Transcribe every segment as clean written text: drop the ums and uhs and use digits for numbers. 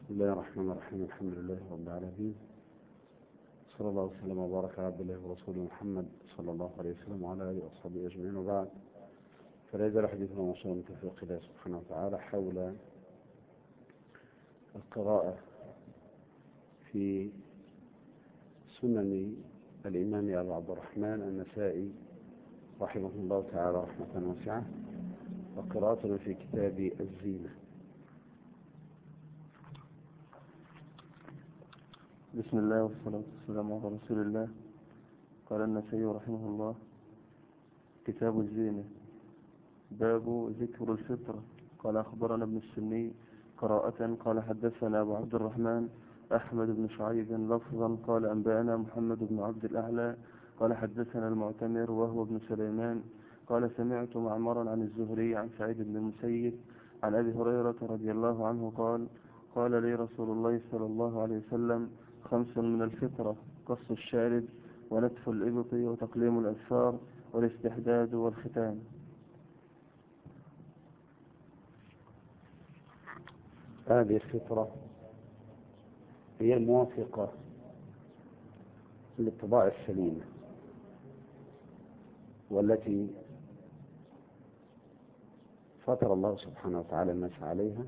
بسم الله الرحمن الرحيم. الحمد لله رب العالمين، صلى الله وسلم وبارك على عبد الله ورسوله محمد صلى الله عليه وسلم وعلى اله واصحابه اجمعين، وبعد. فلا يزال حديثنا موصولا من توفيق الله سبحانه وتعالى حول القراءة في سنن الإمام أبي عبد الرحمن النسائي رحمه الله تعالى رحمة واسعة، وقراءتنا في كتاب الزينة. بسم الله والصلاة والسلام على رسول الله. قال النسائي رحمه الله: كتاب الزينة، باب ذكر الفطرة. قال أخبرنا ابن السني قراءة قال حدثنا أبو عبد الرحمن أحمد بن شعيب لفظا قال أنبأنا محمد بن عبد الأعلى قال حدثنا المعتمر وهو ابن سليمان قال سمعت معمرا عن الزهري عن سعيد بن المسيب عن أبي هريرة رضي الله عنه قال لي رسول الله صلى الله عليه وسلم: 5 من الفطرة: قص الشارب ونتف الإبط وتقليم الأظفار والاستحداد والختان. هذه الفطرة هي الموافقة للطباع السليمة، والتي فطر الله سبحانه وتعالى الناس عليها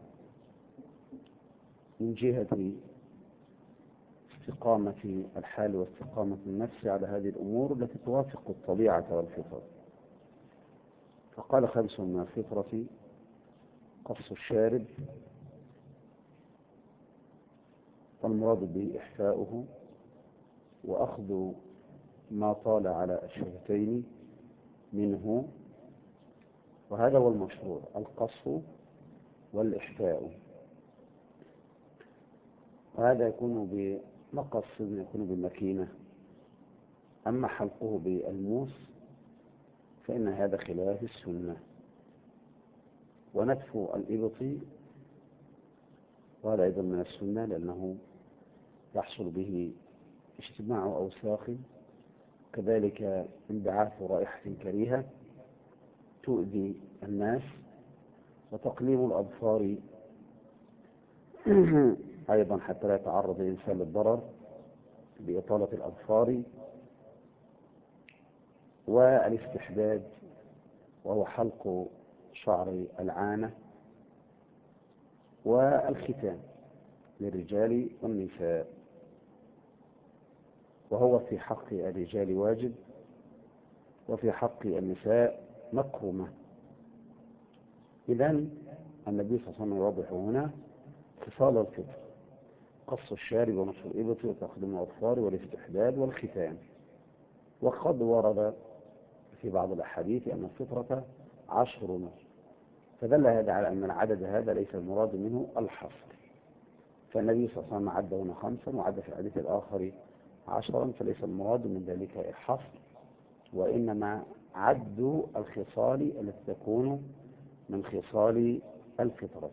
من جهة استقامة الحال واستقامة النفس على هذه الأمور التي توافق الطبيعة والفطرة. فقال 5 من الفطرة: قص الشارب، والمراد به إحفاؤه وأخذ ما طال على الشفتين منه، وهذا هو المشروع: القص والإحفاء. وهذا يكون بمقص، يكون بالمكينة. أما حلقه بالموس فإن هذا خلاف السنة. ونتف الإبط، وهذا أيضا من السنة، لأنه يحصل به اجتماع أوساخ، كذلك انبعاث رائحة كريهة تؤذي الناس. وتقليم الأظفار أيضا حتى لا يتعرض الإنسان للضرر بإطالة الأظفار. والاستحداد، وهو حلق شعر العانة. والختان للرجال والنساء، وهو في حق الرجال واجب، وفي حق النساء مكرمة. إذن النبي صلى الله عليه وسلم يوضح هنا خصال الفطر: قص الشارب ونصف الإبط وتقديم الأظفار والاستحداد والختان. وقد ورد في بعض الأحاديث أن الفطرة 10، فدل هذا على أن العدد هذا ليس المراد منه الحصر. فالنبي صلى الله عليه وسلم عد هنا 5، وعد في الحديث الآخر 10، فليس المراد من ذلك الحصر، وإنما عد الخصال التي تكون من خصال الفطرة.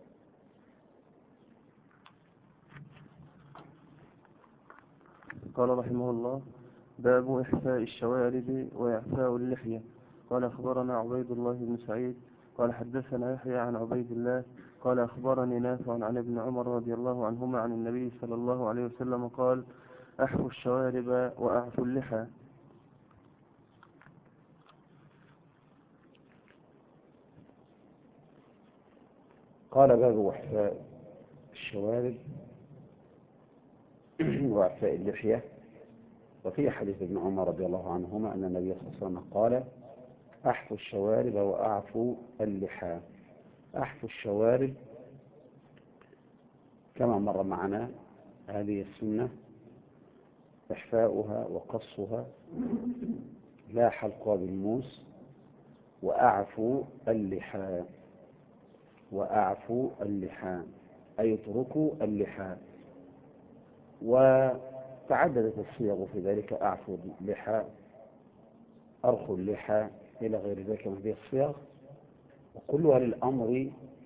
قال رحمه الله: باب إحفاء الشوارب وإعفاء اللحية. قال أخبرنا عبيد الله بن سعيد قال حدثنا يحيى عن عبيد الله قال أخبرني نافع عن ابن عمر رضي الله عنهما عن النبي صلى الله عليه وسلم قال: أحفوا الشوارب وأعفوا اللحى. قال: باب إحفاء الشوارب وإعفاء اللحية. وفي حديث ابن عمر رضي الله عنهما أن النبي صلى الله عليه وسلم قال: أحفوا الشوارب وأعفوا اللحى. أحفوا الشوارب كما مر معنا هذه السنة: إحفاؤها وقصها، لا حلقها بالموس. وأعفوا اللحى، وأعفوا اللحى أي اتركوا اللحى. وتعددت الصيغ في ذلك: أعفوا اللحى، أرخوا اللحى، إلى غير ذلك من هذه الصيغ، وكلها للأمر.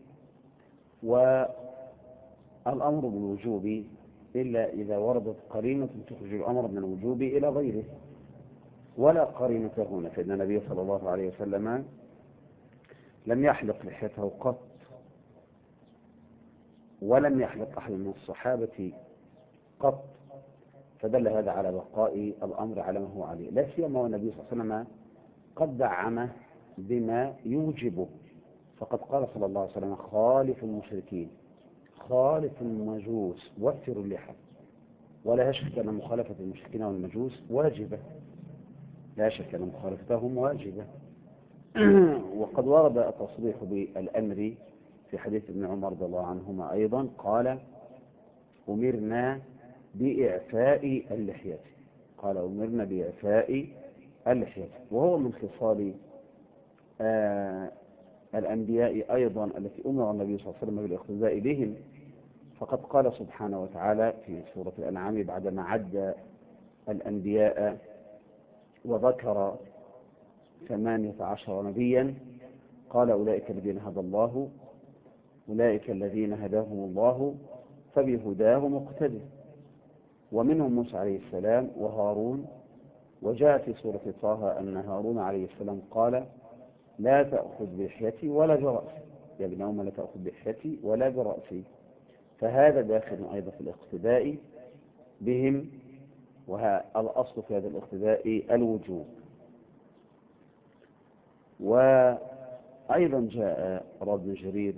والأمر بالوجوب إلا إذا وردت قرينة تخرج الأمر من الوجوب إلى غيره، ولا قرينة هنا، فإن النبي صلى الله عليه وسلم لم يحلق لحيته قط، ولم يحلق أحد من الصحابة قط، فدل هذا على بقاء الأمر على ما هو عليه، لا سيما والنبي صلى الله عليه وسلم قد دعمه بما يوجبه، فقد قال صلى الله عليه وسلم: خالف المشركين، خالف المجوس، وفروا اللحى. ولا شك أن مخالفة المشركين والمجوس واجبة، لا شك أن مخالفتهم واجبة. وقد ورد التصريح بالأمر في حديث ابن عمر رضي الله عنهما أيضا، قال: أمرنا بإعفاء اللحية، قال: أمرنا بإعفاء اللحية. وهو من خصال الأنبياء أيضا التي أمر النبي صلى الله عليه وسلم بالاقتداء بهم، فقد قال سبحانه وتعالى في سورة الأنعام بعدما عد الأنبياء وذكر 18 نبيا، قال: أولئك الذين هدى الله، أولئك الذين هداهم الله فبهداه مقتدر. ومنهم موسى عليه السلام وهارون. وجاء في سورة طه أن هارون عليه السلام قال: لا تأخذ بلحيتي ولا برأسي، يا ابن أم لا تأخذ بلحيتي ولا برأسي. فهذا داخل أيضا في الاقتداء بهم، والأصل في هذا الاقتداء الوجوب. وأيضا جاء رواه ابن جرير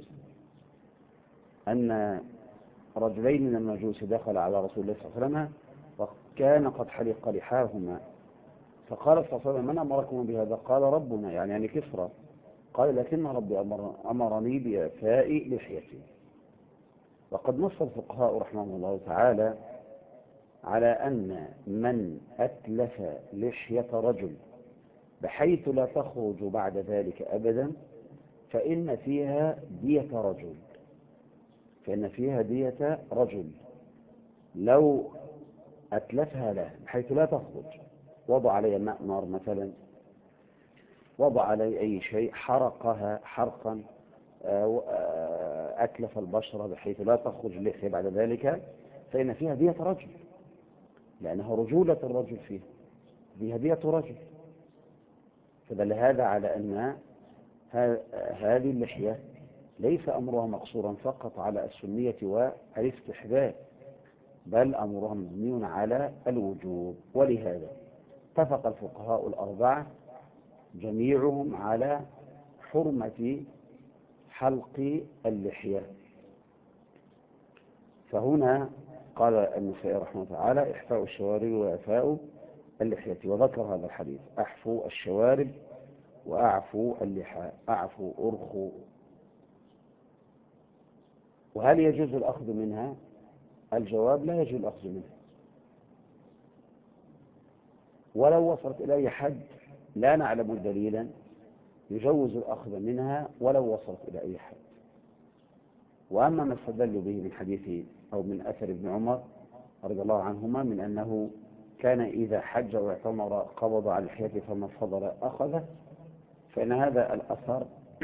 أن رجلين من المجوس دخل على رسول الله صلى الله عليه وسلم وكان قد حلق لحاهما، فقال صلى الله عليه وسلم: من أمركم بهذا؟ قال: ربنا، يعني كسرى. قال: لكن ربي أمرني بإعفاء لحيتي. وقد نص الفقهاء رحمهم الله تعالى على أن من أتلف لحية رجل بحيث لا تخرج بعد ذلك أبدا فإن فيها دية رجل، فإن فيها دية رجل لو أتلفها له بحيث لا تخرج، وضع عليها ماء نار مثلا، وضع عليه أي شيء، حرقها حرقا، أتلف البشرة بحيث لا تخرج اللحية بعد ذلك، فإن فيها دية رجل، لأنها رجولة الرجل فيها دية رجل. فدل هذا على أن هذه اللحية ليس أمرها مقصورا فقط على السنية والاستحباب، بل أمرها مبني على الوجوب. ولهذا اتفق الفقهاء الأربعة جميعهم على حرمة حلق اللحية. فهنا قال النسائي رحمه الله تعالى: إحفاء الشوارب وإعفاء اللحية، وذكر هذا الحديث: أحفوا الشوارب وأعفوا اللحى، أعفوا أرخوا. وهل يجوز الأخذ منها؟ الجواب: لا يجوز الأخذ منها، ولو وصلت إلى أي حد لا نعلم دليلا يجوز الأخذ منها ولو وصلت إلى أي حد. وأما ما استدل به من حديث أو من أثر ابن عمر رضي الله عنهما من أنه كان إذا حج واعتمر قبض على لحيته فما فضل أخذه، فإن هذا الأثر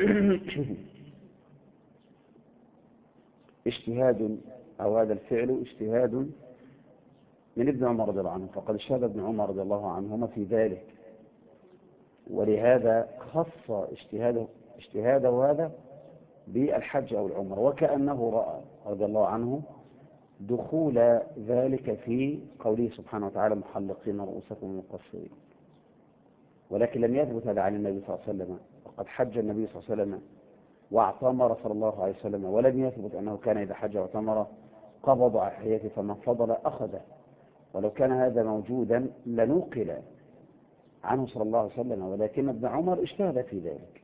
اجتهاد، أو هذا الفعل اجتهاد من ابن عمر رضي الله عنه، فقد اجتهد ابن عمر رضي الله عنهما في ذلك، ولهذا خص اجتهاده هذا بالحج أو العمر، وكأنه رأى رضي الله عنه دخول ذلك في قوله سبحانه وتعالى: محلقين رؤوسكم ومقصرين. ولكن لم يثبت هذا عن النبي صلى الله عليه وسلم، وقد حج النبي صلى الله عليه وسلم واعتمر صلى الله عليه وسلم، ولم يثبت أنه كان إذا حج واعتمر قبض على لحيته فمن فضل أخذه. ولو كان هذا موجودا لنقل عنه صلى الله عليه وسلم، ولكن ابن عمر اجتهد في ذلك،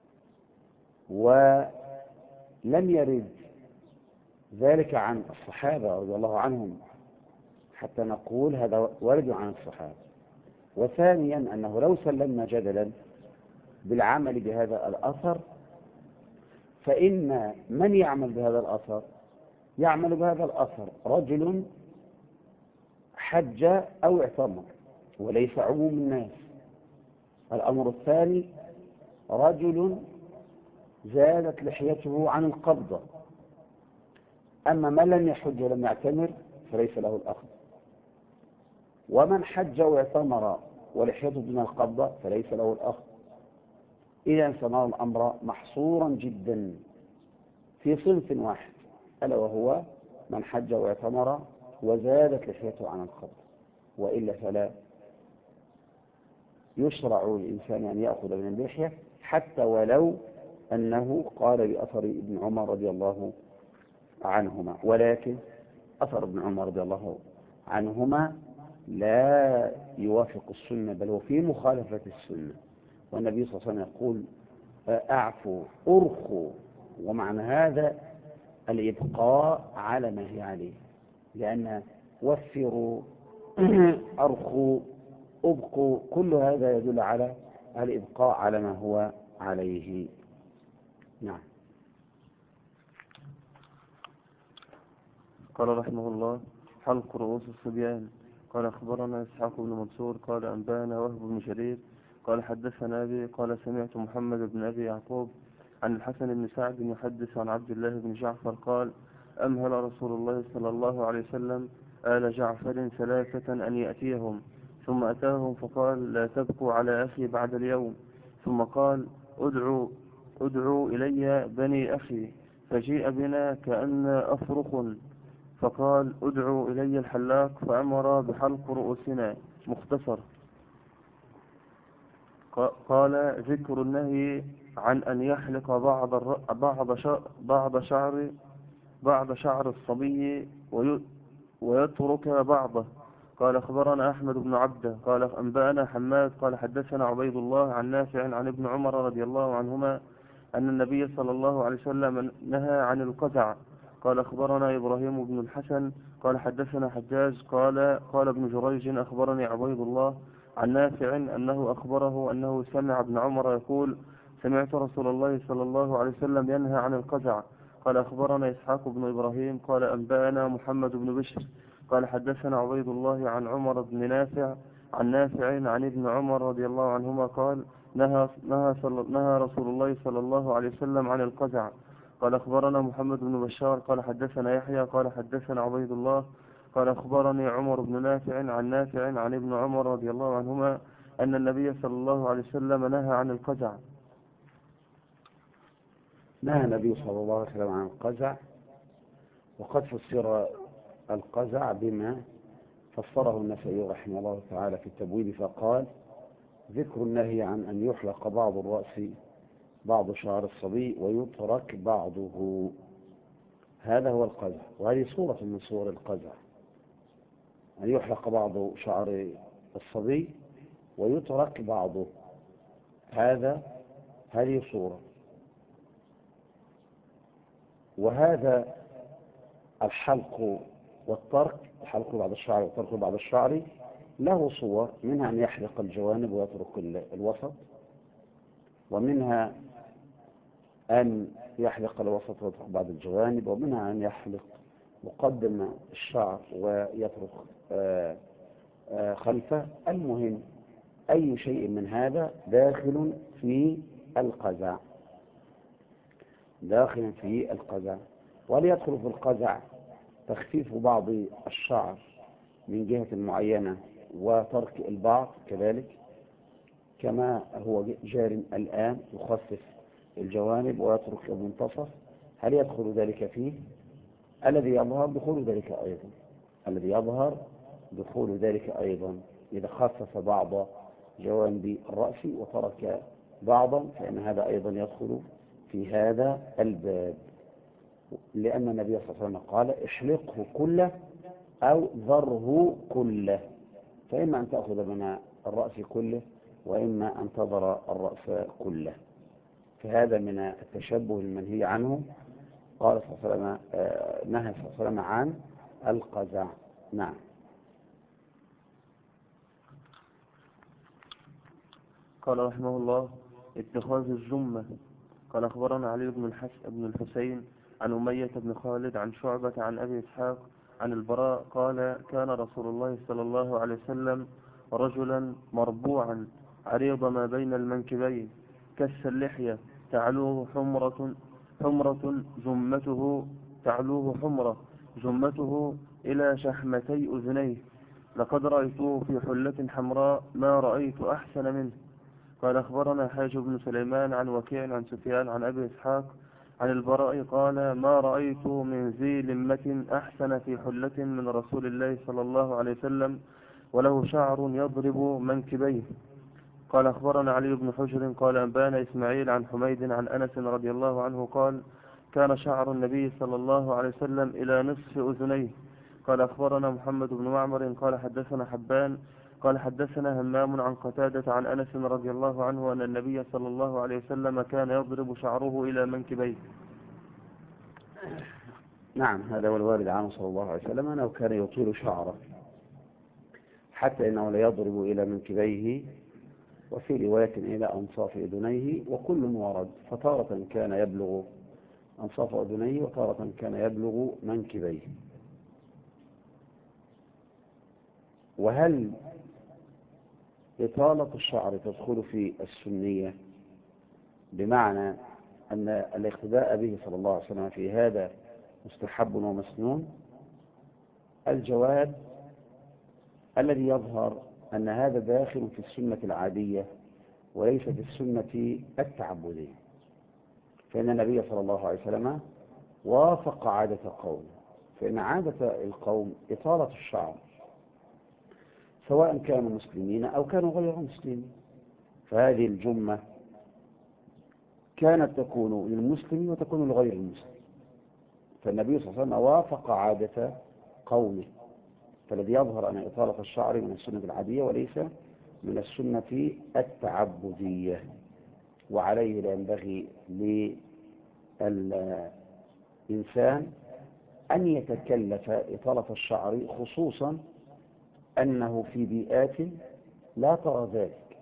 ولم يرد ذلك عن الصحابة رضي الله عنهم حتى نقول هذا ورد عن الصحابة. وثانيا أنه لو سلمنا جدلا بالعمل بهذا الأثر، فإن من يعمل بهذا الأثر يعمل بهذا الأثر رجل حج أو اعتمر وليس عموم الناس. الأمر الثاني: رجل زادت لحيته عن القبضة، أما من لم يحج ولم يعتمر فليس له الأخذ، ومن حج واعتمر ولحيته دون القبضة فليس له الأخذ. إذا سنرى الأمر محصورا جدا في صنف واحد، ألا وهو من حج واعتمر وزادت لحيته عن الخط، وإلا فلا يشرع للإنسان أن يأخذ من اللحية حتى ولو أنه قال بأثر ابن عمر رضي الله عنهما، ولكن أثر ابن عمر رضي الله عنهما لا يوافق السنة، بل هو في مخالفة السنة. والنبي صلى الله عليه وسلم يقول أعفوا أرخوا، ومعنى هذا الإبقاء على ما هي عليه، لأن وفروا أرخوا أبقوا كل هذا يدل على الإبقاء على ما هو عليه. نعم. قال رحمه الله: حلق رؤوس الصبيان. قال أخبرنا إسحاق بن منصور قال أنبانا وهب بن جرير قال حدثنا أبي قال سمعت محمد بن أبي يعقوب عن الحسن بن سعد يحدث عن عبد الله بن جعفر قال: أمهل رسول الله صلى الله عليه وسلم آل جعفر 3 أن يأتيهم، ثم أتاهم فقال: لا تبكوا على أخي بعد اليوم. ثم قال: ادعوا إلي بني أخي، فجيء بنا كأن أفرخ، فقال: ادعوا إلي الحلاق، فأمر بحلق رؤوسنا. مختصر. قال: ذكر النهي عن أن يحلق بعض شعر الصبي ويترك بعضه. قال أخبرنا أحمد بن عبده قال أنبأنا حماد قال حدثنا عبيد الله عن نافع عن ابن عمر رضي الله عنهما أن النبي صلى الله عليه وسلم نهى عن القزع. قال أخبرنا إبراهيم بن الحسن قال حدثنا حجاج قال ابن جريج أخبرني عبيد الله عن نافع أنه أخبره أنه سمع ابن عمر يقول: سمعت رسول الله صلى الله عليه وسلم ينهى عن القزع. قال أخبرنا إسحاق بن إبراهيم قال أنبأنا محمد بن بشر قال حدثنا عبيد الله عن عمر بن نافع عن نافع عن ابن عمر رضي الله عنهما قال: نهى رسول الله صلى الله عليه وسلم عن القزع. قال أخبرنا محمد بن بشار قال حدثنا يحيى قال حدثنا عبيد الله قال أخبرني عمر بن نافع عن نافع عن ابن عمر رضي الله عنهما أن النبي صلى الله عليه وسلم نهى عن القزع. نهى النبي صلى الله عليه وسلم عن القزع، وقد فسر القزع بما فسره النسائي رحمه الله تعالى في التبويب، فقال: ذكر النهي عن أن يحلق بعض الرأس بعض شعر الصبي ويترك بعضه، هذا هو القزع، وهذه صورة من صور القزع، أن يحلق بعض شعر الصبي ويترك بعضه، هذه صورة. وهذا الحلق والترك، الحلق بعض الشعر والترك بعض الشعر، له صور، منها أن يحلق الجوانب ويترك الوسط، ومنها أن يحلق الوسط ويترك بعض الجوانب، ومنها أن يحلق مقدم الشعر ويترك خلفه. المهم أي شيء من هذا داخل في القزع، داخل في القزع. وليدخل في القزع تخفيف بعض الشعر من جهة معينة وترك البعض كذلك، كما هو جار الآن، يخفف الجوانب ويترك المنتصف. هل يدخل ذلك فيه؟ الذي يظهر دخول ذلك أيضا، الذي يظهر دخول ذلك أيضا، إذا خفف بعض جوانب الرأس وترك بعضا فإن هذا أيضا يدخل في هذا الباب، لأن النبي صلى الله عليه وسلم قال: احلقه كله أو ذره كله، فإما أن تأخذ من الرأس كله وإما أن تذر الرأس كله، فهذا من التشبه المنهي عنه. قال صلى الله عليه وسلم نهى صلى الله عليه وسلم عن القزع. نعم. قال رحمه الله: اتخاذ الجمة. قال أخبرنا علي بن الحسين عن أمية بن خالد عن شعبة عن أبي إسحاق عن البراء قال: كان رسول الله صلى الله عليه وسلم رجلا مربوعا عريض ما بين المنكبين كس اللحية تعلوه حمرة جمته إلى شحمتي أذنيه، لقد رأيته في حلة حمراء ما رأيت أحسن منه. قال أخبرنا حاج بن سليمان عن وكيع عن سفيان عن أبي إسحاق عن البراء قال ما رأيت من ذي لمة أحسن في حلة من رسول الله صلى الله عليه وسلم وله شعر يضرب منكبيه. قال أخبرنا علي بن حجر قال أنبانا إسماعيل عن حميد عن أنس رضي الله عنه قال كان شعر النبي صلى الله عليه وسلم إلى نصف أذنيه. قال أخبرنا محمد بن معمر قال حدثنا حبان قال حدثنا همام عن قتادة عن أنس رضي الله عنه أن النبي صلى الله عليه وسلم كان يضرب شعره إلى منكبيه. نعم، هذا هو الوارد عنه صلى الله عليه وسلم أنه كان يطيل شعره حتى إنه لا يضرب إلى منكبيه، وفي رواية إلى أنصاف أذنيه، وكل ورد، فتارة كان يبلغ أنصاف أذنيه وتارة كان يبلغ منكبيه. وهل إطالة الشعر تدخل في السنية بمعنى أن الاقتداء به صلى الله عليه وسلم في هذا مستحب ومسنون؟ الجواب الذي يظهر أن هذا داخل في السنة العادية وليس في السنة التعبدية، فإن النبي صلى الله عليه وسلم وافق عادة قوم، فإن عادة القوم إطالة الشعر سواء كانوا مسلمين أو كانوا غير مسلمين، فهذه الجمة كانت تكون للمسلم وتكون لغير المسلم، فالنبي صلى الله عليه وسلم وافق عادة قومه، فالذي يظهر أن إطالة الشعر من السنة العادية وليس من السنة التعبدية. وعليه لا ينبغي للإنسان أن يتكلف إطالة الشعر، خصوصا أنه في بيئات لا ترى ذلك،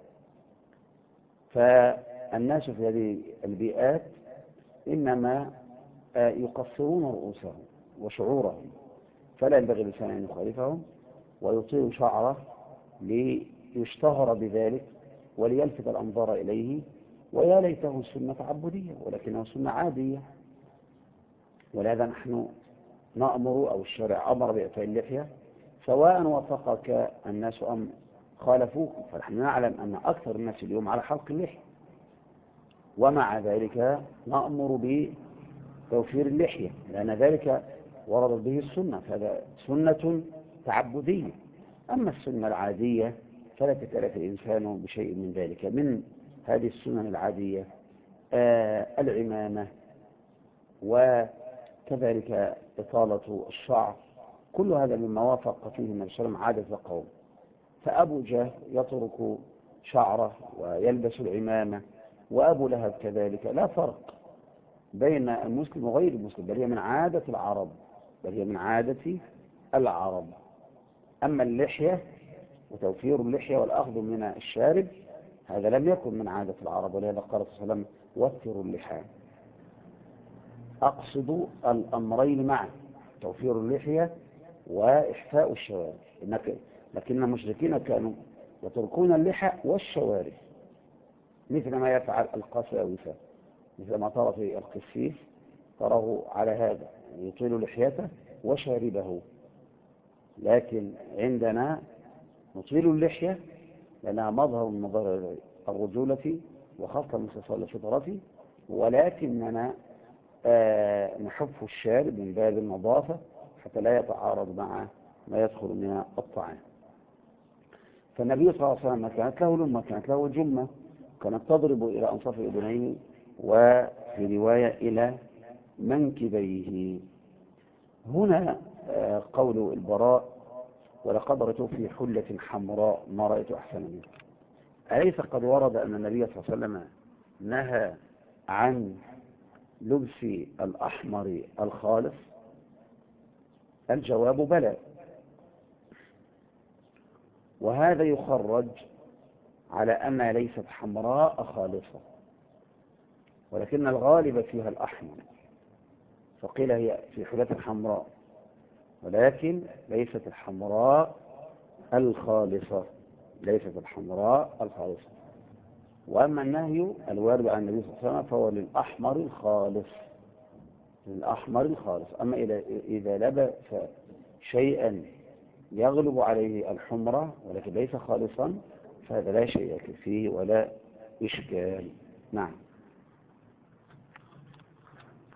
فالناس في هذه البيئات إنما يقصرون رؤوسهم وشعورهم، فلا ينبغي للإنسان أن يخالفهم ويطيل شعره ليشتهر بذلك وليلفت الأنظار إليه، ويا ليته سنة تعبدية ولكنه سنة عادية. ولهذا نحن نأمر أو الشرع أمر بإعفاء اللحية سواء وافقك الناس أم خالفوك، فنحن نعلم أن أكثر الناس اليوم على حلق اللحية، ومع ذلك نأمر بتوفير اللحية لأن ذلك ورد به السنة، فهذا سنة تعبدية. أما السنة العادية فلا يتكلف الإنسان بشيء من ذلك. من هذه السنن العادية العمامة، وكذلك إطالة الشعر، كل هذا مما وافق فيه النبي صلى الله عليه وسلم عادة قوم. فأبو جهل يترك شعره ويلبس العمامة، وأبو لهب كذلك، لا فرق بين المسلم وغير المسلم، بل هي من عادة العرب، أما اللحية وتوفير اللحية والأخذ من الشارب هذا لم يكن من عادة العرب، ولهذا قال صلى الله عليه وسلم وفروا اللحى. أقصد الأمرين معا، توفير اللحية وإحفاء الشوارب، لكن المشركين كانوا يتركون اللحى والشوارب، مثل ما يفعل القساوسة، مثل ما ترى في القسيس تراه على هذا يطيل لحيته وشاربه. لكن عندنا نطيل اللحية لأنها مظهر من مظاهر الرجولة وخاصة من خصال الفطرة، ولكننا نحف الشارب من باب النظافة حتى لا يتعارض مع ما يدخل من الطعام. فالنبي صلى الله عليه وسلم كانت له لمة، كانت له جمة، كانت تضرب إلى أنصاف أذنيه وفي رواية إلى منكبيه. هنا قول البراء ولقد رأيت في حلة حمراء ما رأيت أحسن منه، أليس قد ورد أن النبي صلى الله عليه وسلم نهى عن لبس الأحمر الخالص؟ الجواب بلى، وهذا يخرج على أنها ليست حمراء خالصة، ولكن الغالب فيها الأحمر، فقيل هي في حلة حمراء، ولكن ليست الحمراء الخالصة، وأما النهي الوارد عن النبي صلى الله عليه وسلم فهو للأحمر الخالص. أما إذا لبس شيئا يغلب عليه الحمرة ولكن ليس خالصا فهذا لا شيء فيه ولا إشكال. نعم.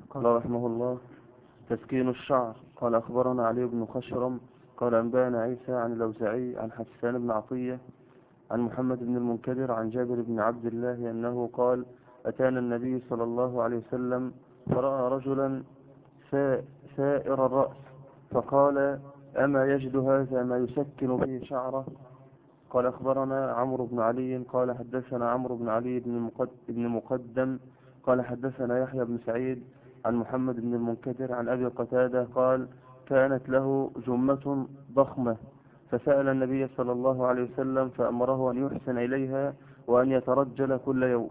قال رحمه الله: تسكين الشعر. قال أخبرنا علي بن خشرم قال أنبأنا عيسى عن الأوزاعي عن حسان بن عطية عن محمد بن المنكدر عن جابر بن عبد الله أنه قال: أتانا النبي صلى الله عليه وسلم فرأى رجلا سائر الرأس فقال: أما يجد هذا ما يسكن به شعره؟ قال أخبرنا عمرو بن علي قال حدثنا عمرو بن علي بن مقدم قال حدثنا يحيى بن سعيد عن محمد بن المنكدر عن أبي قتادة قال: كانت له جمة ضخمة فسأل النبي صلى الله عليه وسلم فأمره أن يحسن إليها وأن يترجل كل يوم.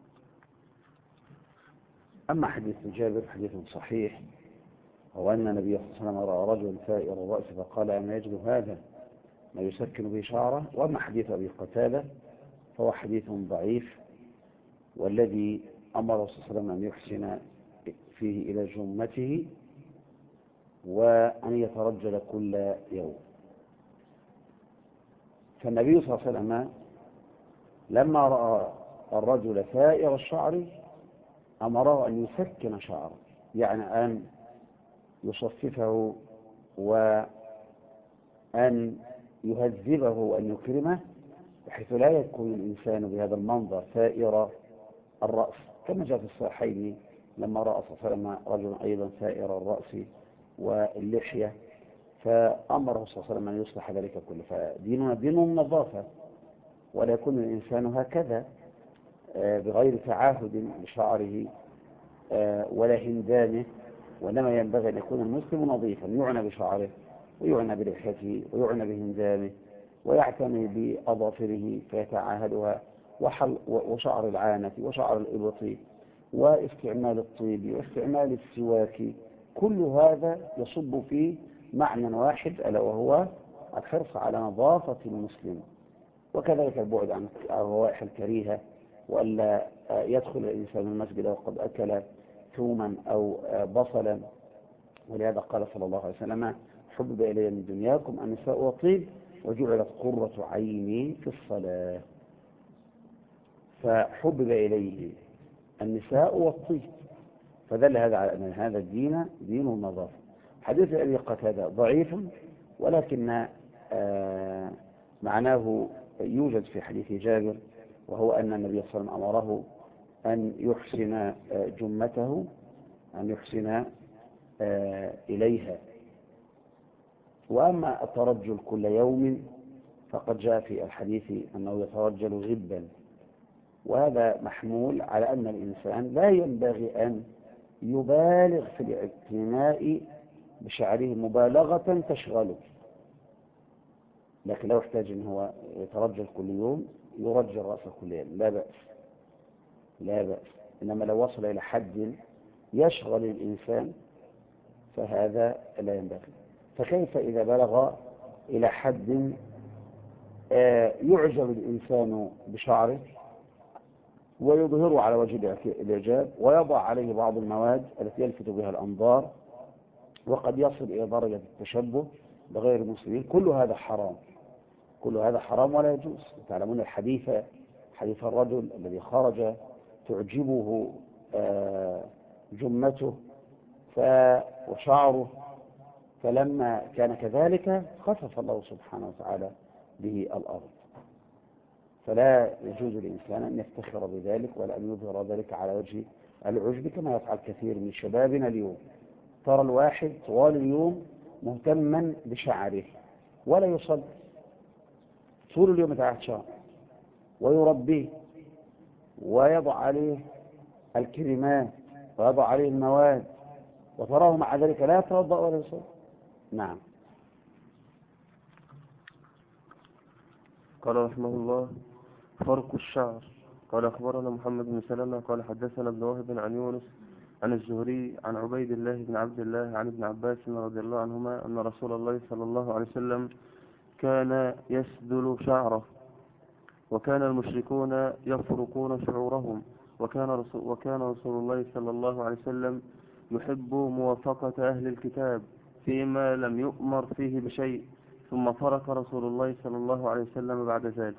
أما حديث جابر حديث صحيح، هو أن النبي صلى الله عليه وسلم رأى رجل ثائر الرأس فقال: أما يجد هذا ما يسكن به شعره؟ وأما حديث أبي قتادة فهو حديث ضعيف، والذي أمر صلى الله عليه وسلم أن يحسن فيه إلى جمته وأن يترجل كل يوم. فالنبي صلى الله عليه وسلم لما رأى الرجل ثائر الشعر أمره أن يسكن شعره، يعني أن يصففه وأن يهذبه وأن يكرمه، بحيث لا يكون الإنسان بهذا المنظر ثائر الرأس، كما جاء في الصحيحين لما رأى صلى الله عليه وسلم رجل أيضا ثائر الرأس واللحية، فأمره صلى الله عليه وسلم أن يصلح ذلك كله. فديننا دين النظافة، ولا يكون الإنسان هكذا بغير تعاهد لشعره ولا هندانه، وإنما ينبغي أن يكون المسلم نظيفا، يعنى بشعره ويعنى بلحيته ويعنى بهندانه ويعتني بأظافره فيتعاهدها، وشعر العانة وشعر الإبط واستعمال الطيب واستعمال السواك، كل هذا يصب في معنى واحد، ألا وهو الحرص على نظافة المسلم، وكذلك البعد عن الروائح الكريهة، وألا يدخل الإنسان المسجد وقد أكل ثوما أو بصلا. ولهذا قال صلى الله عليه وسلم: حبب إلي من دنياكم النساء والطيب وجعلت قرة عيني في الصلاة. فحبب إليه النساء والطيب، فدل هذا على أن هذا الدين دين النظافة. حديث أبي قتادة ضعيف، ولكن معناه يوجد في حديث جابر، وهو أن النبي صلى الله عليه وسلم أمره أن يحسن جمته، أن يحسن إليها. وأما الترجل كل يوم فقد جاء في الحديث أنه يترجل غبا، وهذا محمول على أن الإنسان لا ينبغي أن يبالغ في الاعتناء بشعره مبالغة تشغله، لكن لو احتاج أن هو يترجل كل يوم يرجل رأسه كل يوم لا بأس، لا بأس. إنما لو وصل إلى حد يشغل الإنسان فهذا لا ينبغي. فكيف إذا بلغ إلى حد يعجب الإنسان بشعره ويظهره على وجه الإعجاب ويضع عليه بعض المواد التي يلفت بها الأنظار وقد يصل إلى درجة التشبه بغير المسلمين؟ كل هذا حرام، كل هذا حرام ولا يجوز. تعلمون الحديث، حديث الرجل الذي خرج تعجبه جمته وشعره، فلما كان كذلك خسف الله سبحانه وتعالى به الأرض. فلا يجوز للإنسان أن يفتخر بذلك ولا أن يظهر ذلك على وجه العجب كما يفعل كثير من شبابنا اليوم. ترى الواحد طوال اليوم مهتما بشعره ولا يصلي، طول اليوم يتعهد شعر ويربيه ويضع عليه الكريمات ويضع عليه المواد، وتراه مع ذلك لا يتوضأ ولا يصلي. نعم. قال رحمه الله: فرق الشعر. قال أخبرنا محمد بن سلمة قال حدثنا ابن وهب عن يونس عن الزهري عن عبيد الله بن عبد الله عن ابن عباس رضي الله عنهما أن رسول الله صلى الله عليه وسلم كان يسدل شعره، وكان المشركون يفرقون شعورهم، وكان رسول الله صلى الله عليه وسلم يحب موافقة أهل الكتاب فيما لم يؤمر فيه بشيء، ثم ترك رسول الله صلى الله عليه وسلم بعد ذلك.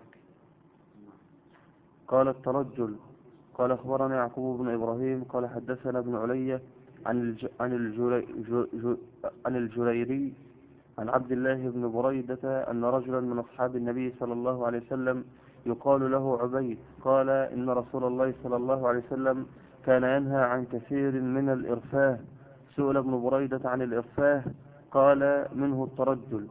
قال الترجل. قال أخبرنا يعقوب بن إبراهيم قال حدثنا ابن علي عن الجريري عن عبد الله بن بريدة أن رجلا من أصحاب النبي صلى الله عليه وسلم يقال له عبيد قال إن رسول الله صلى الله عليه وسلم كان ينهى عن كثير من الإرفاه. سئل ابن بريدة عن الإرفاه قال منه الترجل.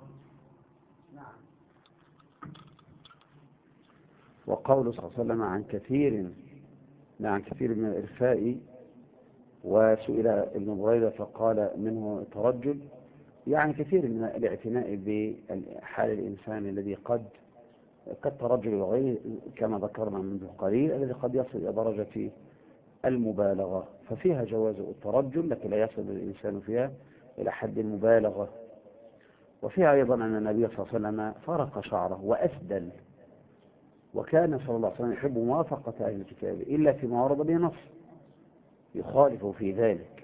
وقول صلى الله عليه وسلم عن كثير من الإرفاء، وسئل ابن بريدة فقال منه الترجل، يعني كثير من الاعتناء بحال الإنسان الذي كالترجل وغيره كما ذكرنا منذ قليل، الذي قد يصل إلى درجة المبالغة، ففيها جواز الترجل لكن لا يصل الإنسان فيها إلى حد المبالغة. وفيها أيضا أن النبي صلى الله عليه وسلم فرق شعره وأسدل، وكان صلى الله عليه وسلم يحب موافقة أهل الكتاب إلا فيما ورد به نص يخالف في ذلك.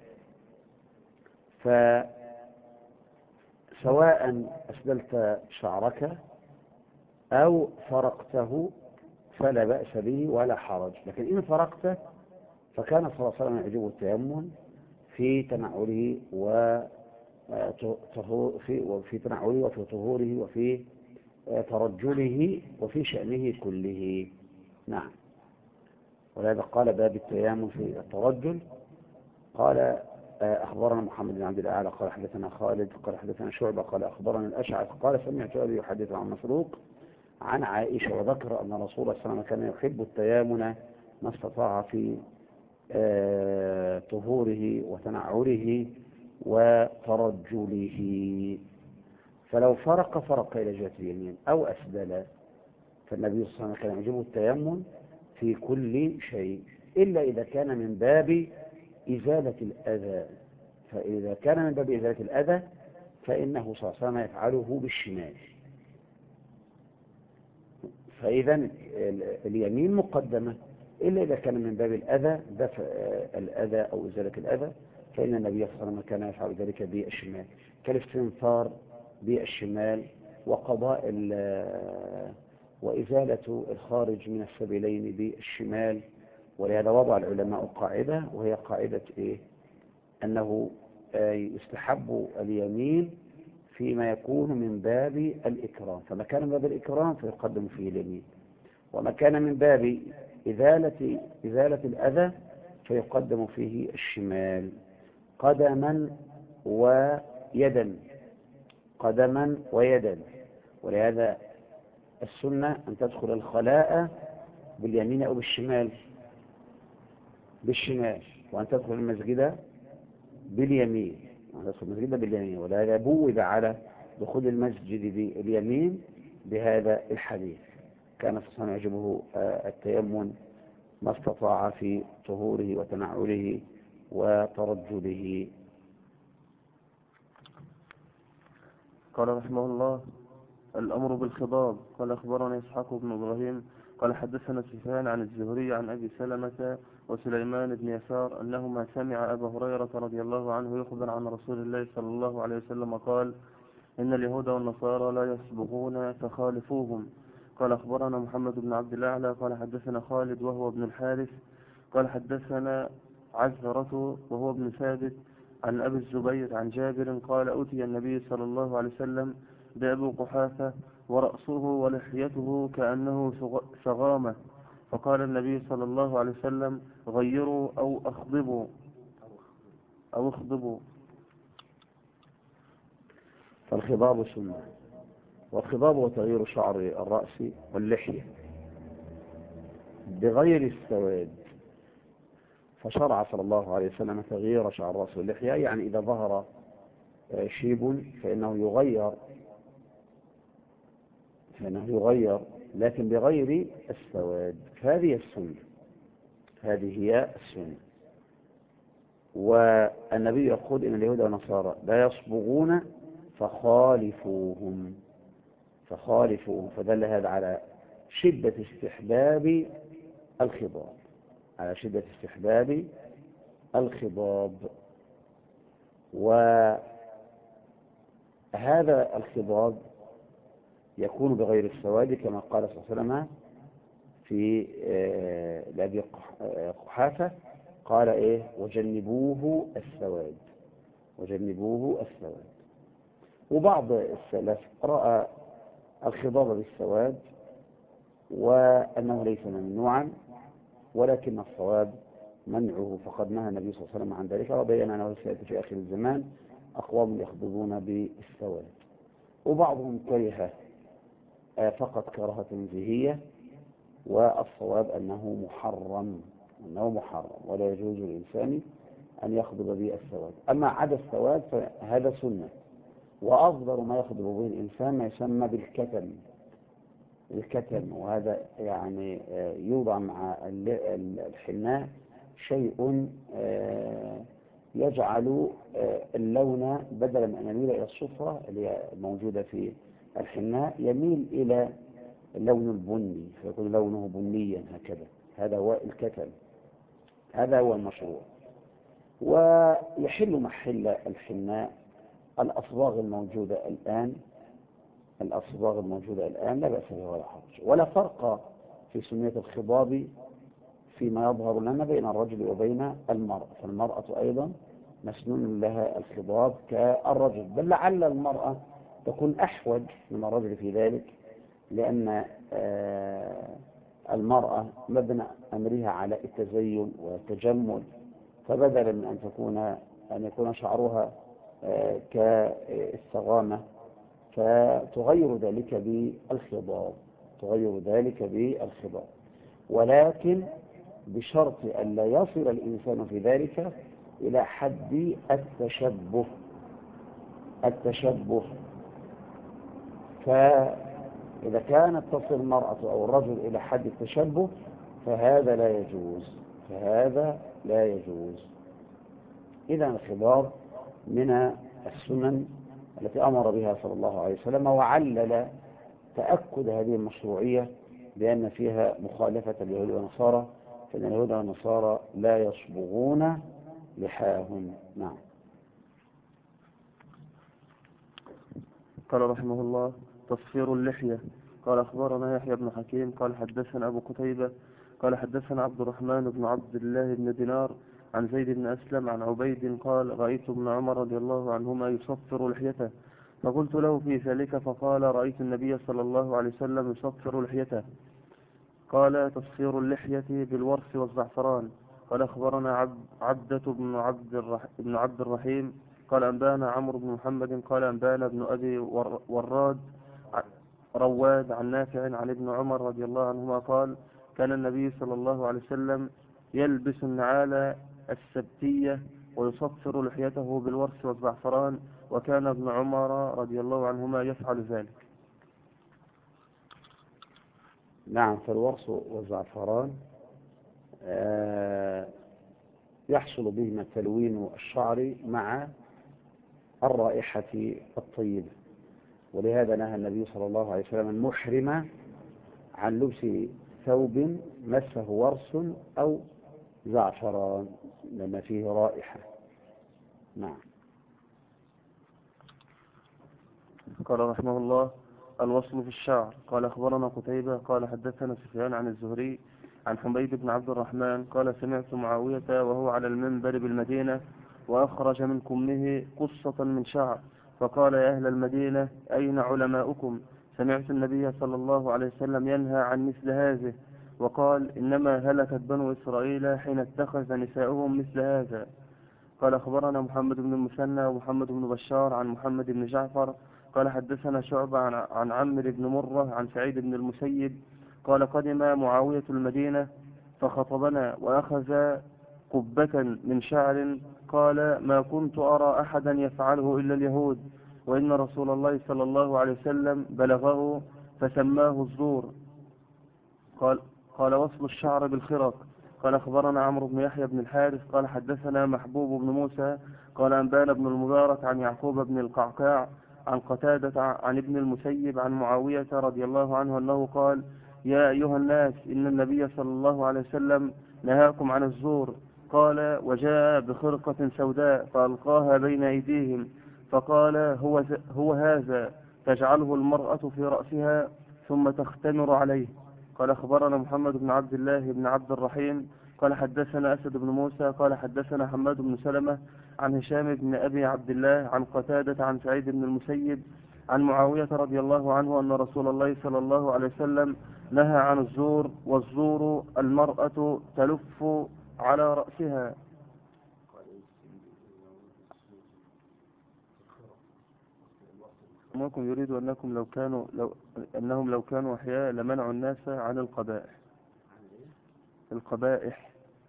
فسواء أسدلت شعرك أو فرقته فلا بأس به ولا حرج، لكن إن فرقته فكان صلى الله عليه وسلم يعجبه التيمم في تنعله وفي طهوره وفي ترجله وفي شأنه كله. نعم. ولهذا قال باب التيامن في الترجل. قال أخبرنا محمد بن عبد الأعلى قال حدثنا خالد قال حدثنا شعبة قال أخبرنا الأشعث قال سمعت أبي يحدث عن مسروق عن عائشة وذكر أن رسول الله صلى الله عليه وسلم كان يحب التيامن ما استطاع في طهوره وتنعله وترجله. فلو فرق إلى جهة اليمين أو أسدل، فالنبي صلى الله عليه وسلم كان يعجبه التيمم في كل شيء إلا إذا كان من باب إزالة الأذى. فإذا كان من باب إزالة الأذى فإنه صلى الله عليه وسلم يفعله بالشمال. فإذا اليمين مقدمة إلا إذا كان من باب الأذى، دفع الأذى أو إزالة الأذى، فإن النبي صلى الله عليه وسلم كان يفعل ذلك بالشمال، كالاستنثار بالشمال وقضاء وإزالة الخارج من السبيلين بالشمال. ولهذا وضع العلماء قاعدة، وهي قاعدة أنه يستحب اليمين فيما يكون من باب الإكرام، فما كان من باب الإكرام فيقدم فيه اليمين، وما كان من باب إزالة الأذى فيقدم فيه الشمال. قدما ويدا. ولهذا السنة أن تدخل الخلاء باليمين أو بالشمال، وأن تدخل المسجد باليمين، ولهذا بوب على دخول المسجد باليمين بهذا الحديث. كان صلى الله عليه وسلم يعجبه التيمم ما استطاع في طهوره وتنعله وترجله. قال رحمه الله: الأمر بالخضاب. قال أخبرنا إسحاق بن إبراهيم قال حدثنا سفيان عن الزهري عن أبي سلمة وسليمان بن يسار أنهما سمع أبا هريرة رضي الله عنه يخبر عن رسول الله صلى الله عليه وسلم قال: إن اليهود والنصارى لا يصبغون فخالفوهم. قال أخبرنا محمد بن عبد الأعلى قال حدثنا خالد وهو ابن الحارث قال حدثنا عزرة وهو ابن ثابت عن أبي الزبير عن جابر قال: أتي النبي صلى الله عليه وسلم بأبي قحافة ورأسه ولحيته كأنه سغامة، فقال النبي صلى الله عليه وسلم: غيروا أو اخضبوا. فالخضاب سنة، والخضاب هو تغيير شعر الرأس واللحية بغير السواد. فشرع صلى الله عليه وسلم تغيير شعر الرأس واللحية، يعني إذا ظهر شيب فإنه يغير لكن بغير السواد. هذه هي السنة. والنبي يقول إن اليهود والنصارى لا يصبغون فخالفوهم، فدل هذا على شدة استحباب الخضاب، وهذا الخضاب يكون بغير السواد كما قال صلى الله عليه وسلم في لأبي قحافة: قال إيه؟ وجنبوه السواد، وجنبوه السواد. وبعض السلف رأى الخضاب بالسواد وأنه ليس ممنوعا، ولكن الصواب منعه، فقد نهى النبي صلى الله عليه وسلم عن ذلك، وبين أنه سيأتي في آخر الزمان أقوام يخضبون بالسواد. وبعضهم كره فقط كراهة تنزيهية، والصواب أنه محرم، أنه محرم ولا يجوز للإنسان أن يخضب به السواد. أما عدا السواد فهذا سنة، وأفضل ما يخضب به الإنسان ما يسمى بالكتم، الكتم، وهذا يعني يوضع مع الحناء شيء يجعل اللون بدلا من أن يميل إلى الصفرة اللي هي موجودة في الحناء يميل إلى اللون البني، فيكون لونه بنيا هكذا. هذا هو الكتم، هذا هو المشروع. ويحل محل الحناء الأصباغ الموجودة الآن، الأصباغ الموجودة الآن لا بأس بها ولا حرج، ولا فرق في سنية الخضاب فيما يظهر لنا بين الرجل وبين المرأة، فالمرأة أيضا مسنون لها الخضاب كالرجل، بل لعل المرأة تكون أحوج من الرجل في ذلك، لأن المرأة مبنى أمرها على التزين والتجمل، فبدلا من أن يكون شعرها كالسغامة فتغير ذلك بالخضاب، تغير ذلك بالخضاب، ولكن بشرط أن لا يصل الإنسان في ذلك إلى حد التشبه. فإذا كانت تصل المرأة أو الرجل إلى حد التشبه فهذا لا يجوز، فهذا لا يجوز. إذا الخضاب من السنن التي أمر بها صلى الله عليه وسلم، وعلل تأكد هذه المشروعية بأن فيها مخالفة اليهود والنصارى، فإن اليهود والنصارى لا يصبغون لحاهم. نعم. قال رحمه الله: تصفير اللحية. قال أخبرنا يحيى بن حكيم قال حدثنا أبو قتيبة قال حدثنا عبد الرحمن بن عبد الله بن دينار عن زيد بن أسلم عن عبيد قال: رأيت ابن عمر رضي الله عنهما يصفر لحيته، فقلت له في ذلك، فقال: رأيت النبي صلى الله عليه وسلم يصفر لحيته. قال: تصفير اللحية بالورس والزعفران. قال أخبرنا عبدة بن عبد الرحيم قال أنبانا عمرو بن محمد قال أنبانا ابن أبي رواد عن نافع عن ابن عمر رضي الله عنهما قال: كان النبي صلى الله عليه وسلم يلبس النعال السبتية ويصفر لحيته بالورس والزعفران، وكان ابن عمر رضي الله عنهما يفعل ذلك. نعم. فالورس والزعفران يحصل بهما تلوين الشعر مع الرائحة الطيبة، ولهذا نهى النبي صلى الله عليه وسلم المحرم عن لبس ثوب مسه ورس أو زعفران لما فيه رائحة. نعم. قال رحمه الله: الوصل في الشعر. قال أخبرنا قتيبة قال حدثنا سفيان عن الزهري عن حميد بن عبد الرحمن قال: سمعت معاوية وهو على المنبر بالمدينة وأخرج من كمه قصة من شعر، فقال: يا أهل المدينة، أين علماؤكم؟ سمعت النبي صلى الله عليه وسلم ينهى عن مثل هذه، وقال: إنما هلكت بنو إسرائيل حين اتخذ نساؤهم مثل هذا. قال أخبرنا محمد بن المثنى ومحمد بن بشار عن محمد بن جعفر قال حدثنا شعبة عن عمرو بن مرة عن سعيد بن المسيب قال: قدم معاوية المدينة فخطبنا وأخذ قبة من شعر، قال: ما كنت أرى أحدا يفعله إلا اليهود، وإن رسول الله صلى الله عليه وسلم بلغه فسماه الزور. قال: وصل الشعر بالخرق. قال أخبرنا عمرو بن يحيى بن الحارث قال حدثنا محبوب بن موسى قال أنبانا بن المبارك عن يعقوب بن القعقاع عن قتادة عن ابن المسيب عن معاوية رضي الله عنه أنه قال: يا أيها الناس، إن النبي صلى الله عليه وسلم نهاكم عن الزور. قال: وجاء بخرقة سوداء فألقاها بين أيديهم، فقال: هو هذا تجعله المرأة في رأسها ثم تختمر عليه. قال أخبرنا محمد بن عبد الله بن عبد الرحيم قال حدثنا أسد بن موسى قال حدثنا حماد بن سلمة عن هشام بن أبي عبد الله عن قتادة عن سعيد بن المسيب عن معاوية رضي الله عنه أن رسول الله صلى الله عليه وسلم نهى عن الزور، والزور المرأة تلف على رأسها. أنكم يريد أنهم لو كانوا أحياء لمنعوا الناس عن القبائح.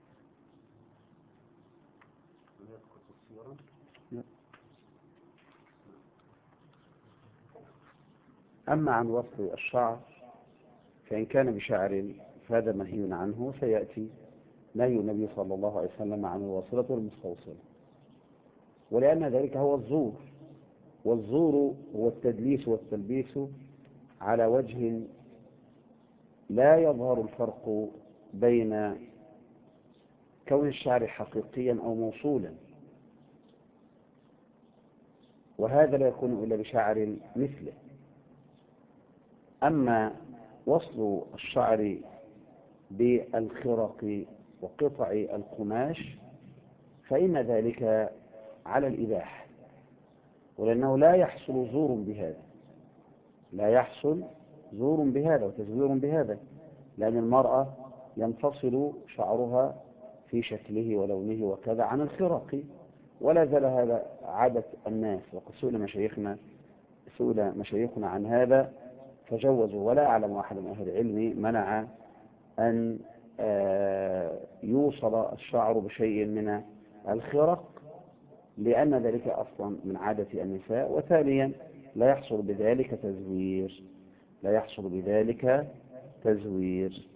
أما عن وصل الشعر فإن كان بشعر فهذا منهي عنه، سيأتي نهي النبي صلى الله عليه وسلم عن الواصلة والمستوصلة، ولأن ذلك هو الزور، والزور هو التدليس والتلبيس على وجه لا يظهر الفرق بين كون الشعر حقيقيا أو موصولا، وهذا لا يكون إلا بشعر مثله. أما وصل الشعر بالخرق وقطع القماش فإن ذلك على الإباحة، ولأنه لا يحصل زور بهذا، لا يحصل زور بهذا وتزوير بهذا، لأن المرأة ينفصل شعرها في شكله ولونه وكذا عن الخرق، ولا زال هذا عادة الناس، وقد سئل مشايخنا عن هذا فجوزوا، ولا أعلم أحد من أهل العلم منع أن يوصل الشعر بشيء من الخرق، لأن ذلك أصلا من عادة النساء، وثانيا لا يحصل بذلك تزوير.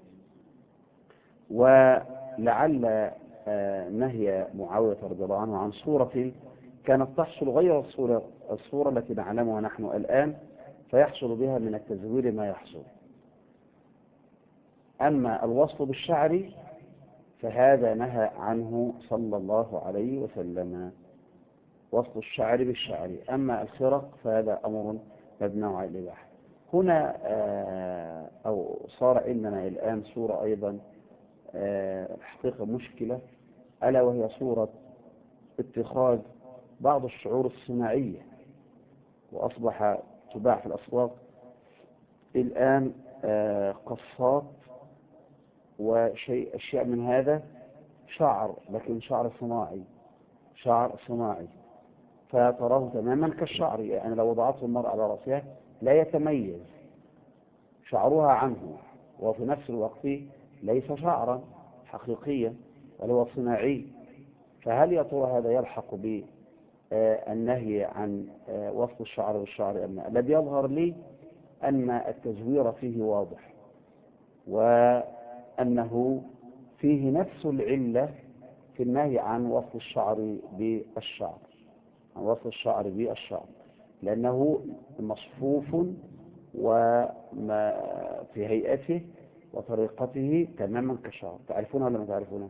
ولعل نهي معاوية رضي الله عنه عن صورة كانت تحصل غير الصورة التي نعلمها نحن الآن، فيحصل بها من التزوير ما يحصل. أما الوصل بالشعر فهذا نهى عنه صلى الله عليه وسلم، وصل الشعر بالشعر. أما الخرق فهذا أمر مبني على الإباحة. هنا أو صار عندنا الآن صورة أيضا حقيقة مشكلة، ألا وهي صورة اتخاذ بعض الشعور الصناعية، وأصبح تباع في الأسواق الآن قصات أشياء من هذا شعر، لكن شعر صناعي، فتراه تماما كالشعر، يعني لو وضعته المرأة على رأسها لا يتميز شعرها عنه، وفي نفس الوقت ليس شعرا حقيقيا بل هو صناعي. فهل يا ترى هذا يلحق بالنهي عن وصل الشعر بالشعر أم لا؟ الذي يظهر لي أن التزوير فيه واضح، وأنه فيه نفس العلة في النهي عن وصل الشعر بالشعر، لأنه مصفوف وما في هيئته وطريقته تماما كالشعر. تعرفونها ولا ما تعرفونها؟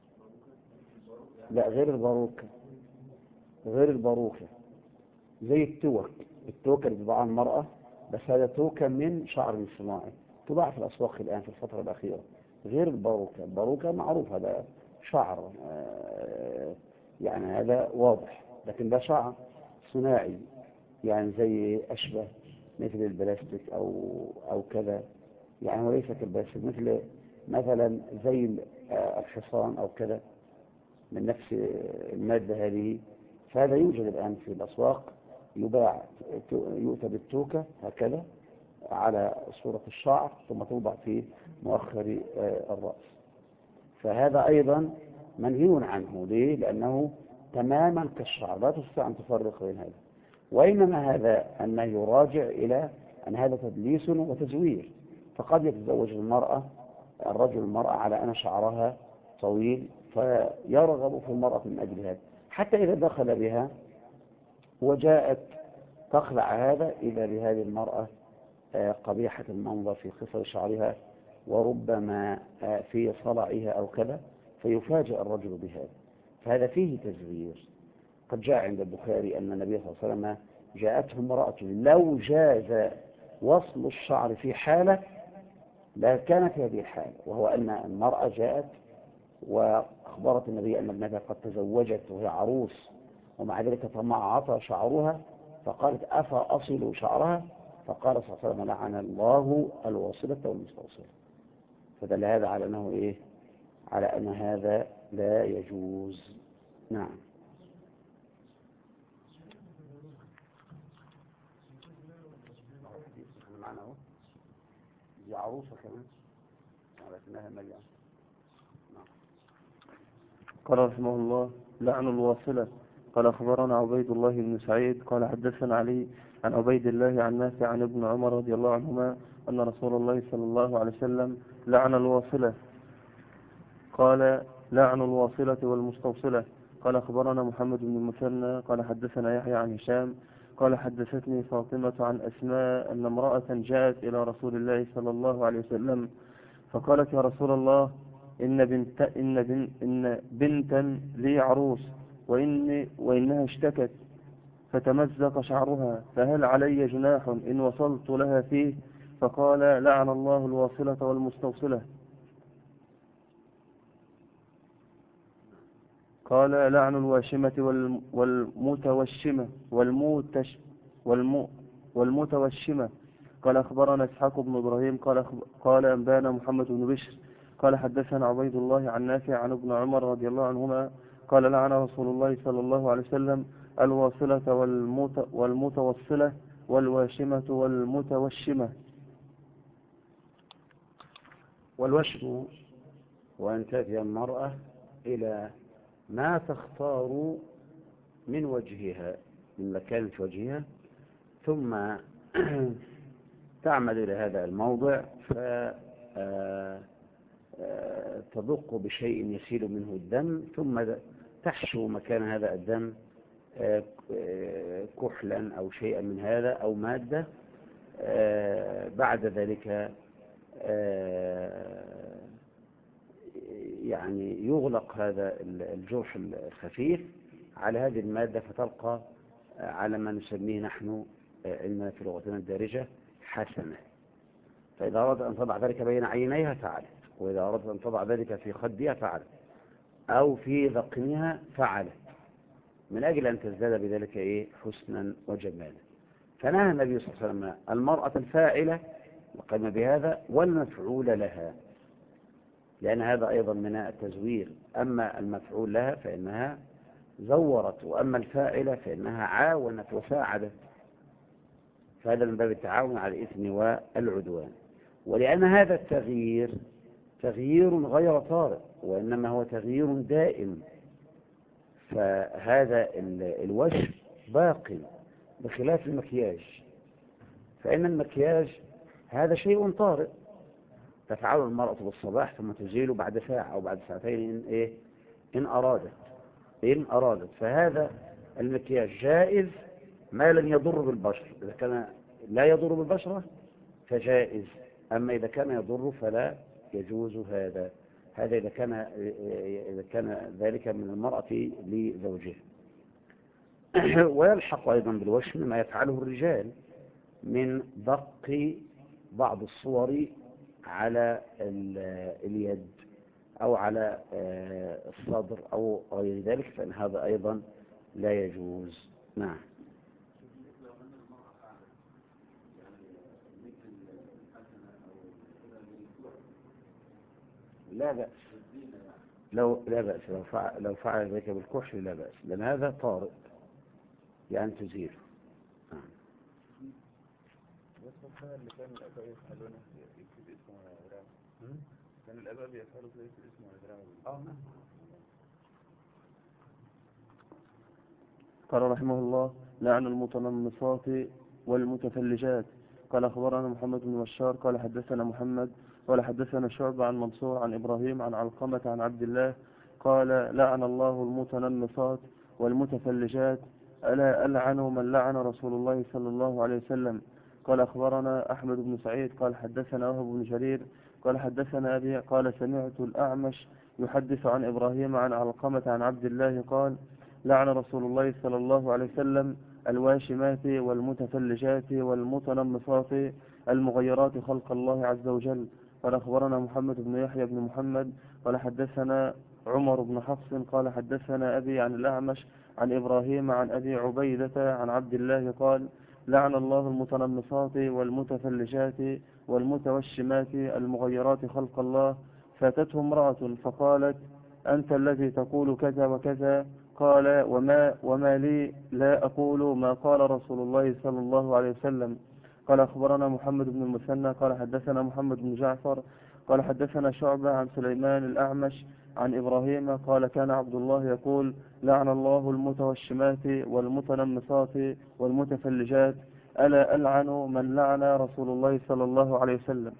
لا، غير الباروكة، زي التوكة اللي تباع المرأة، بس هذا توكة من شعر صناعي تباع في الأسواق الآن في الفترة الأخيرة، غير الباروكة معروف هذا شعر يعني هذا واضح، لكن ده شعر صناعي، يعني زي أشبه مثل البلاستيك أو كذا، يعني وليس كالبلاستيك، مثلا زي الحصان أو كذا من نفس المادة هذه. فهذا يوجد الآن في الأسواق، يباع، يؤتى بالتوكة هكذا على صورة الشعر ثم توضع في مؤخر الرأس، فهذا أيضا منهي عنه. ليه؟ لأنه تماما كالشعر، لا تستطيع أن تفرق بين هذا، وإنما هذا النهي يراجع إلى أن هذا تدليس وتزوير. فقد يتزوج الرجل المرأة على أن شعرها طويل، فيرغب في المرأة من أجل هذا، حتى إذا دخل بها وجاءت تخلع هذا، إذا بهذه المرأة قبيحة المنظر في قصر شعرها وربما في صلعها أو كذا، فيفاجأ الرجل بهذا، فهذا فيه تزوير. قد جاء عند البخاري أن النبي صلى الله عليه وسلم جاءته امرأة لو جاز وصل الشعر في حالة لا كانت هذه الحالة، وهو أن المرأة جاءت وأخبرت النبي أن ابنتها قد تزوجت وهي عروس، ومع ذلك تمعط شعرها، فقالت أفأصل شعرها؟ فقال صلى الله عليه وسلم لعن الله الواصلة والمستوصلة. فدل هذا على أنه إيه؟ على أن هذا لا يجوز. نعم. معنا اهو دي عروسة كمان ولكنها مليئة. قال رحمه الله: لعن الواصلة. قال أخبرنا عبيد الله بن سعيد قال حدثنا علي عن عبيد الله عن نافع عن ابن عمر رضي الله عنهما أن رسول الله صلى الله عليه وسلم لعن الواصلة. قال: لعن الواصلة والمستوصلة. قال أخبرنا محمد بن المثنى قال حدثنا يحيى عن هشام قال حدثتني فاطمة عن أسماء أن امرأة جاءت إلى رسول الله صلى الله عليه وسلم فقالت: يا رسول الله، إن بنتا لي عروس وإنها اشتكت فتمزق شعرها، فهل علي جناح إن وصلت لها فيه؟ فقال: لعن الله الواصلة والمستوصلة. قال: لعن الواشمة والمتوشمة والمتوشمة. قال أخبرنا إسحاق بن إبراهيم قال أنبانا محمد بن بشر قال حدثنا عبيد الله عن نافع عن ابن عمر رضي الله عنهما قال: لعن رسول الله صلى الله عليه وسلم الواصلة والمتوصلة والواشمة والمتوشمة. والوشم وأن تأتي المرأة إلى ما تختار من وجهها، من مكان في وجهها، ثم تعمد إلى هذا الموضع فتدق بشيء يسيل منه الدم، ثم تحشو مكان هذا الدم كحلا أو شيئا من هذا أو مادة. بعد ذلك يعني يغلق هذا الجرح الخفيف على هذه المادة، فتلقى على ما نسميه نحن إن في لغتنا الدارجة حسنة. فإذا أردت أن تضع ذلك بين عينيها فعلت، وإذا أردت أن تضع ذلك في خدها فعلت، أو في ذقنها فعلت، من أجل أن تزداد بذلك إيه؟ حسنا وجمالا. فنهى النبي صلى الله عليه وسلم المرأة الفاعلة وقام بهذا والمفعول لها، لأن هذا أيضا من التزوير. أما المفعول لها فإنها زورت، وأما الفاعلة فإنها عاونت وساعدت، فهذا من باب التعاون على الإثم والعدوان. ولأن هذا التغيير تغيير غير طارئ، وإنما هو تغيير دائم، فهذا الوجه باقي، بخلاف المكياج. فإن المكياج هذا شيء طارئ، تفعله المرأة بالصباح ثم تزيله بعد ساعة أو بعد ساعتين إن أرادت. فهذا المكياج جائز ما لم يضر بالبشر. إذا كان لا يضر بالبشرة فجائز، أما إذا كان يضر فلا يجوز هذا إذا كان ذلك من المرأة لزوجها. ويلحق أيضا بالوشم ما يفعله الرجال من دق بعض الصور على اليد أو على الصدر أو غير ذلك، فإن هذا أيضا لا يجوز. نعم. لا بأس، لا بأس لو فعل ذلك بالكحل لا بأس، لأن هذا طارئ يعني تزيله. نعم. اللي كان الآباء يفعلونه يكتب اسمه على دراعه، كان الآباء بيفعلوا كده يكتب اسمه على دراعه. قال رحمه الله: لعن المتنمصات والمتفلجات. قال أخبرنا محمد بن بشار قال حدثنا محمد قال حدثنا شعبة عن منصور عن إبراهيم عن علقمة عن عبد الله قال: لعن الله المتنمصات والمتفلجات، ألا ألعن من لعن رسول الله صلى الله عليه وسلم. قال أخبرنا أحمد بن سعيد قال حدثنا وهب بن جرير قال حدثنا أبي قال سمعت الأعمش يحدث عن إبراهيم عن علقمة عن عبد الله قال: لعن رسول الله صلى الله عليه وسلم الواشمات والمتفلجات والمتنمصات المغيرات خلق الله عز وجل. قال أخبرنا محمد بن يحيى بن محمد قال حدثنا عمر بن حفص قال حدثنا أبي عن الأعمش عن إبراهيم عن أبي عبيدة عن عبد الله قال لعن الله المتنمصات والمتفلجات والمتوشمات المغيرات خلق الله. فاتته امرأة فقالت أنت الذي تقول كذا وكذا. قال وما لي لا أقول ما قال رسول الله صلى الله عليه وسلم. قال أخبرنا محمد بن المثنى قال حدثنا محمد بن جعفر قال حدثنا شعبة عن سليمان الأعمش عن إبراهيم قال كان عبد الله يقول لعن الله المتوشمات والمتنمصات والمتفلجات ألا ألعن من لعن رسول الله صلى الله عليه وسلم.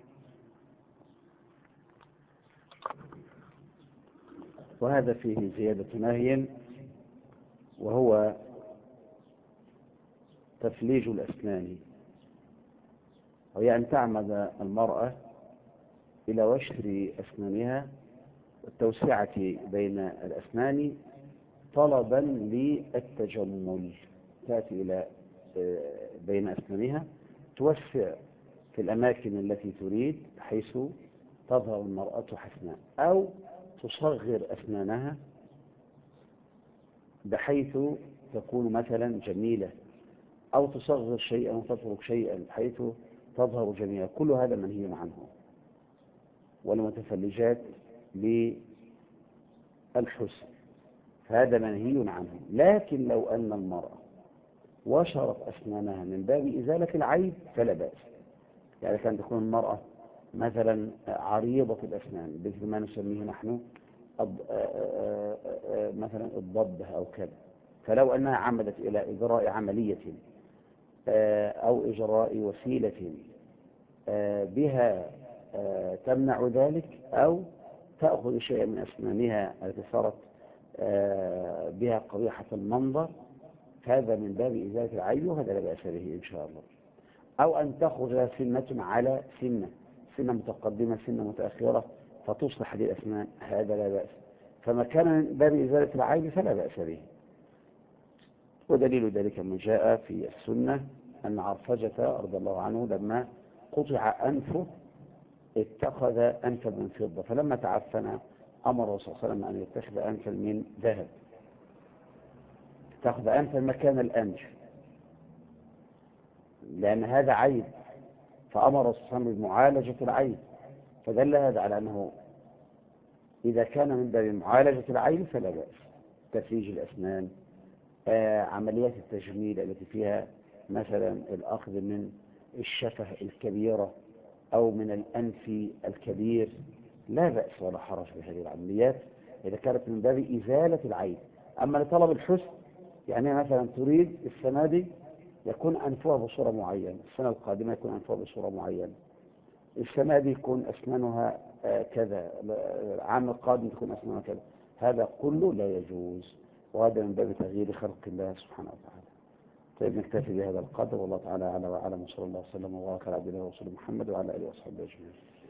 وهذا فيه زيادة نهي، وهو تفليج الأسنان، وهي أن تعمد المرأة إلى وشر أسنانها والتوسعة بين الأسنان طلبا للتجمل. تأتي إلى بين أسنانها توسع في الأماكن التي تريد حيث تظهر المرأة حسناء، أو تصغر أسنانها بحيث تكون مثلا جميلة، أو تصغر شيئا وتترك شيئا حيث تظهر جميلة. كل هذا منهي عنه. والمتفلجات للحسن فهذا منهي عنه. لكن لو أن المرأة وشرت أسنانها من باب إزالة العيب فلا بأس. يعني كان تكون المرأة مثلا عريضة الأسنان مثل ما نسميه نحن مثلا الضبة أو كذا، فلو أنها عمدت إلى إجراء عملية أو إجراء وسيلة بها تمنع ذلك، أو تأخذ شيئا من أسنانها التي صارت بها قبيحة المنظر، هذا من باب إزالة العيب، وهذا لا بأس به إن شاء الله. أو أن تأخذ سنة على سنة متقدمة سنة متأخرة فتصلح هذه الأسنان، هذا لا بأس. فما كان من باب إزالة العيب فلا بأس به. ودليل ذلك من جاء في السنة أن عرفجة رضي الله عنه لما قطع أنفه اتخذ أنفا من فضة، فلما تعفن أمر الرسول صلى الله عليه وسلم أن يتخذ أنفا من ذهب، اتخذ أنفا مكان الأنف، لأن هذا عيب، فأمر الرسول صلى الله عليه وسلم بمعالجة العيب. فدل هذا على أنه إذا كان من باب معالجة العيب فلا بأس. تفريج الأسنان، عمليات التجميل التي فيها مثلا الأخذ من الشفة الكبيرة أو من الأنف الكبير، لا بأس ولا حرج بهذه العمليات إذا كانت من باب إزالة العيب. أما لطلب الحسن، يعني مثلا تريد السنة دي يكون أنفها بصورة معينة، السنة القادمة يكون أنفها بصورة معينة، السنة دي يكون أسنانها كذا، العام القادم تكون أسنانها كذا، هذا كله لا يجوز، وهذا من باب تغيير خلق الله سبحانه وتعالى. طيب نكتفي بهذا القدر، والله تعالى أعلى وأعلم، وصلى الله وسلم وبارك على عبده ورسوله محمد وعلى آله وصحبه أجمعين.